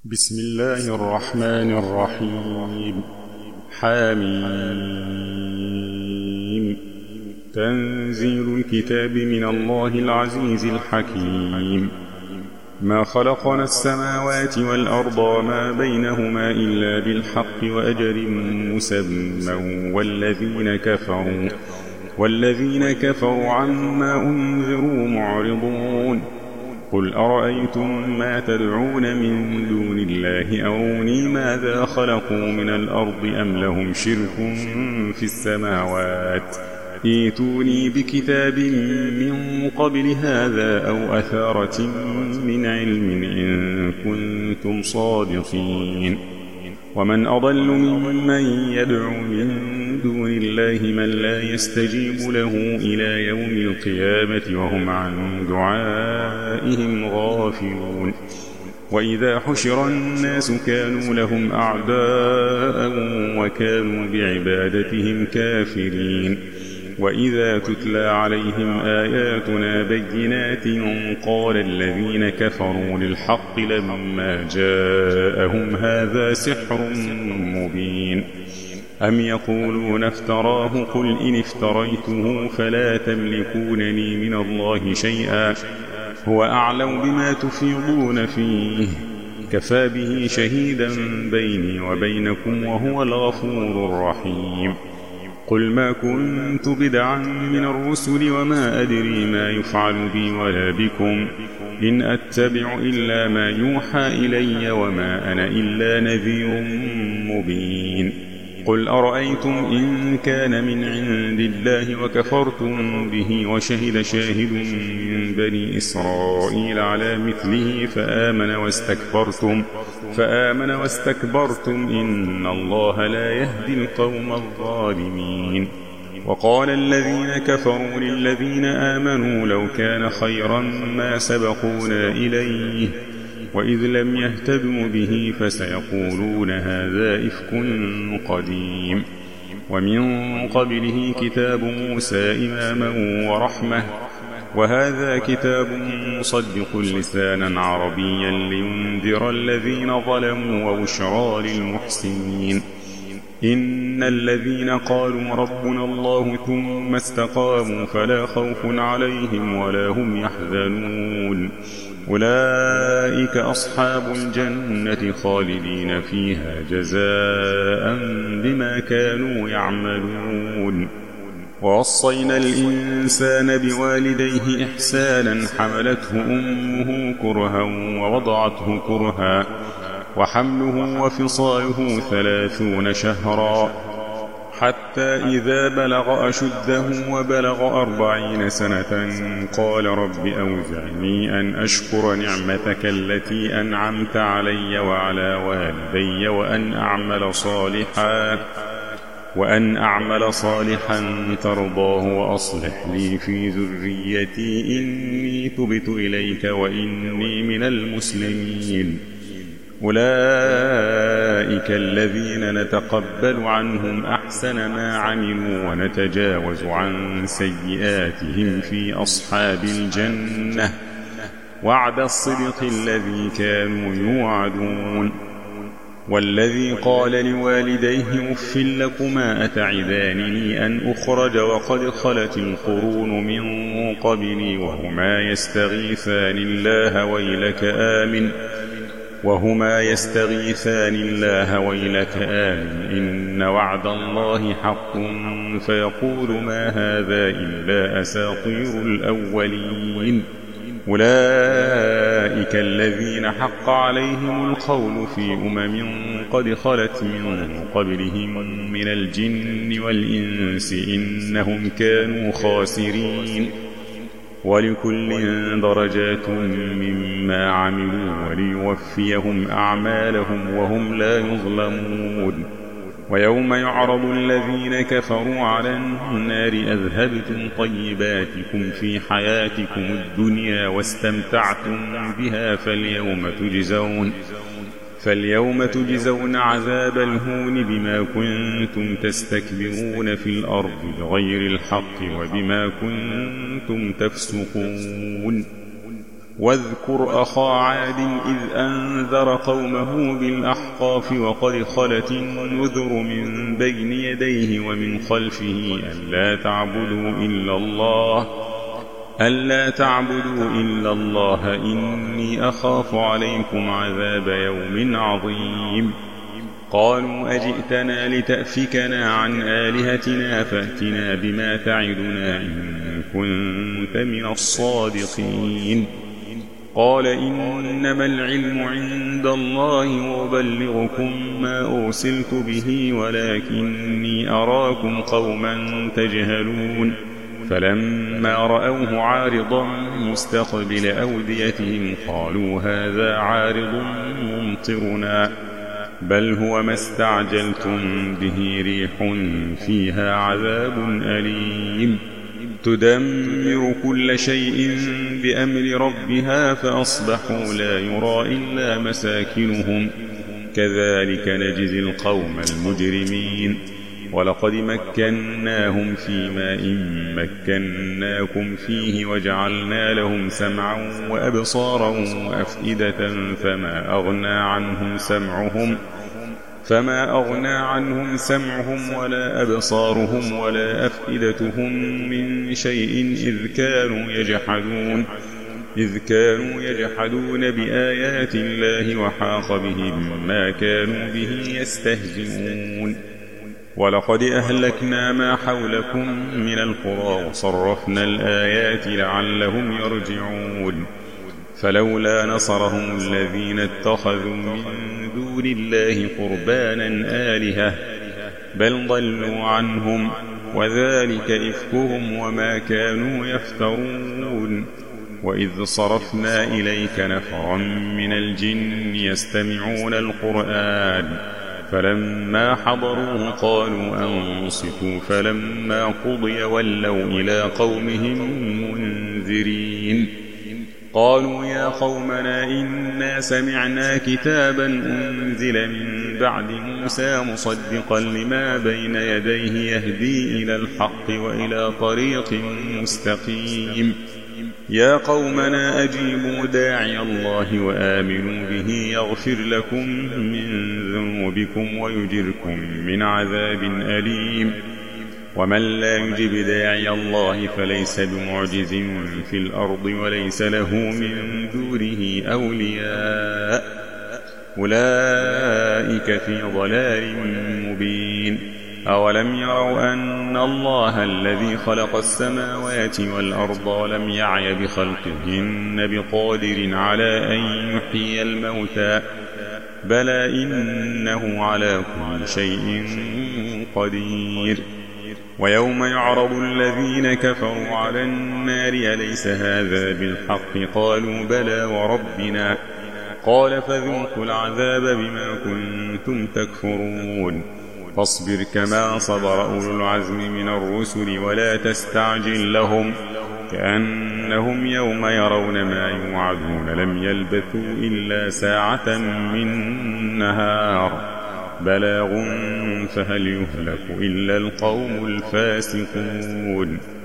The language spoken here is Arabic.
بسم الله الرحمن الرحيم. حاميم. تنزيل الكتاب من الله العزيز الحكيم. ما خلقنا السماوات والأرض وما بينهما إلا بالحق وأجل مسمى والذين كفروا عما أنذروا معرضون. قل أرأيتم ما تدعون من دون الله أروني ماذا خلقوا من الأرض أم لهم شرك في السماوات ائتوني بكتاب من قبل هذا أو أثارة من علم إن كنتم صادقين. ومن أضل ممن يدعو من دون الله من لا يستجيب له إلى يوم القيامة وهم عن دعائهم غافلون. وإذا حشر الناس كانوا لهم أعداء وكانوا بعبادتهم كافرين. وإذا تتلى عليهم آياتنا بينات قال الذين كفروا للحق لما جاءهم هذا سحر مبين. أم يقولون افتراه قل إن افتريته فلا تملكونني من الله شيئا هو أعلم بما تفيضون فيه كفى به شهيدا بيني وبينكم وهو الغفور الرحيم. قل ما كنت بدعا من الرسل وما أدري ما يفعل بي ولا بكم إن أتبع إلا ما يوحى إلي وما أنا إلا نذير مبين. قل أرأيتم إن كان من عند الله وكفرتم به وشهد شاهد من بني إسرائيل على مثله فآمن واستكبرتم إن الله لا يهدي القوم الظالمين. وقال الذين كفروا للذين آمنوا لو كان خيرا ما سبقونا إليه وإذ لم يهتدوا به فسيقولون هذا إفك قديم. ومن قبله كتاب موسى إماما ورحمة وهذا كتاب مصدق لسانا عربيا لينذر الذين ظلموا وبشرى للمحسنين. إن الذين قالوا ربنا الله ثم استقاموا فلا خوف عليهم ولا هم يحزنون أولئك أصحاب الجنة خالدين فيها جزاء بما كانوا يعملون. ووصينا الإنسان بوالديه إحسانا حملته أمه كرها ووضعته كرها وحمله وفصاله 30 شهرا حتى إذا بلغ أشده وبلغ 40 سنة قال رب أوزعني أن أشكر نعمتك التي أنعمت علي وعلى والدي وأن أعمل صالحا ترضاه وأصلح لي في ذريتي إني تبت إليك وإني من المسلمين. أولئك الذين نتقبل عنهم أحسن ما عملوا ونتجاوز عن سيئاتهم في أصحاب الجنة وعد الصدق الذي كانوا يوعدون. والذي قال لوالديه أف لكما أتعدانني أن أخرج وقد خلت القرون من قبلي وهما يستغيثان الله ويلك آمن إن وعد الله حق فيقول ما هذا إلا أساطير الأولين. أولئك الذين حق عليهم القول في قد خلت من قبلهم من الجن والإنس إنهم كانوا خاسرين. ولكل درجات مما عملوا وليوفيهم أعمالهم وهم لا يظلمون. ويوم يعرض الذين كفروا على النار أذهبتم طيباتكم في حياتكم الدنيا واستمتعتم بها فاليوم تجزون عذاب الهون بما كنتم تستكبرون في الأرض بغير الحق وبما كنتم تفسقون. واذكر أخا عاد إذ أنذر قومه بالأحقاف وقد خلت النذر من بين يديه ومن خلفه ألا تعبدوا إلا الله إني أخاف عليكم عذاب يوم عظيم. قالوا أجئتنا لتأفكنا عن آلهتنا فأتنا بما تعدنا إن كنت من الصادقين. قال إنما العلم عند الله وأبلغكم ما أرسلت به ولكني أراكم قوما تجهلون. فلما رأوه عارضا مستقبل أوديتهم قالوا هذا عارض ممطرنا بل هو ما استعجلتم به ريح فيها عذاب أليم تدمر كل شيء بأمر ربها فأصبحوا لا يرى إلا مساكنهم كذلك نجزي القوم المجرمين. ولقد مكناهم في ماء مكناكم فيه وجعلنا لهم سمعا وأبصارا وأفئدة فما أغنى عنهم سمعهم ولا أبصارهم ولا أفئدتهم من شيء إذ كانوا يجحدون بآيات الله وحاق بهم ما كانوا به يستهزئون. ولقد أهلكنا ما حولكم من القرى وصرفنا الآيات لعلهم يرجعون. فلولا نصرهم الذين اتخذوا من دون الله قربانا آلهة بل ضلوا عنهم وذلك إفكهم وما كانوا يفترون. وإذ صرفنا إليك نفرا من الجن يستمعون القرآن فلما حضروه قالوا أنصتوا فلما قضي ولوا إلى قومهم منذرين. قالوا يا قومنا إنا سمعنا كتابا أنزل من بعد موسى مصدقا لما بين يديه يهدي إلى الحق وإلى طريق مستقيم. يا قومنا أجيبوا داعي الله وآمنوا به يغفر لكم من ذنوبكم ويجركم من عذاب أليم. ومن لا يجب داعي الله فليس بمعجز في الأرض وليس له من دونه أولياء أولئك في ضلال مبين. أولم يروا أن الله الذي خلق السماوات والأرض ولم يعي بخلقهن بقادر على أن يحيي الموتى بلى إنه على كل شيء قدير. ويوم يعرض الذين كفروا على النار أليس هذا بالحق قالوا بلى وربنا قال فذوقوا العذاب بما كنتم تكفرون. فاصبر كما صبر أولو العزم من الرسل ولا تستعجل لهم كأنهم يوم يرون ما يوعدون لم يلبثوا إلا ساعة من نهار بلاغ فهل يهلك إلا القوم الفاسقون.